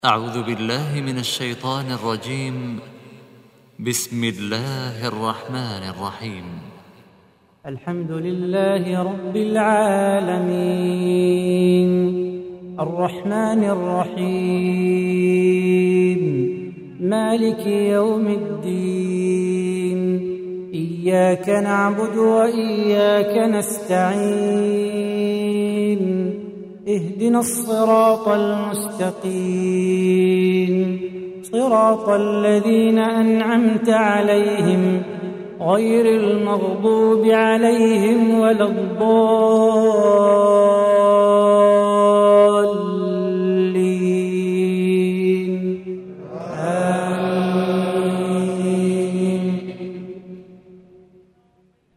أعوذ بالله من الشيطان الرجيم. بسم الله الرحمن الرحيم. الحمد لله رب العالمين الرحمن الرحيم مالك يوم الدين إياك نعبد وإياك نستعين اهدنا الصراط المستقيم صراط الذين أنعمت عليهم غير المغضوب عليهم ولا الضالين.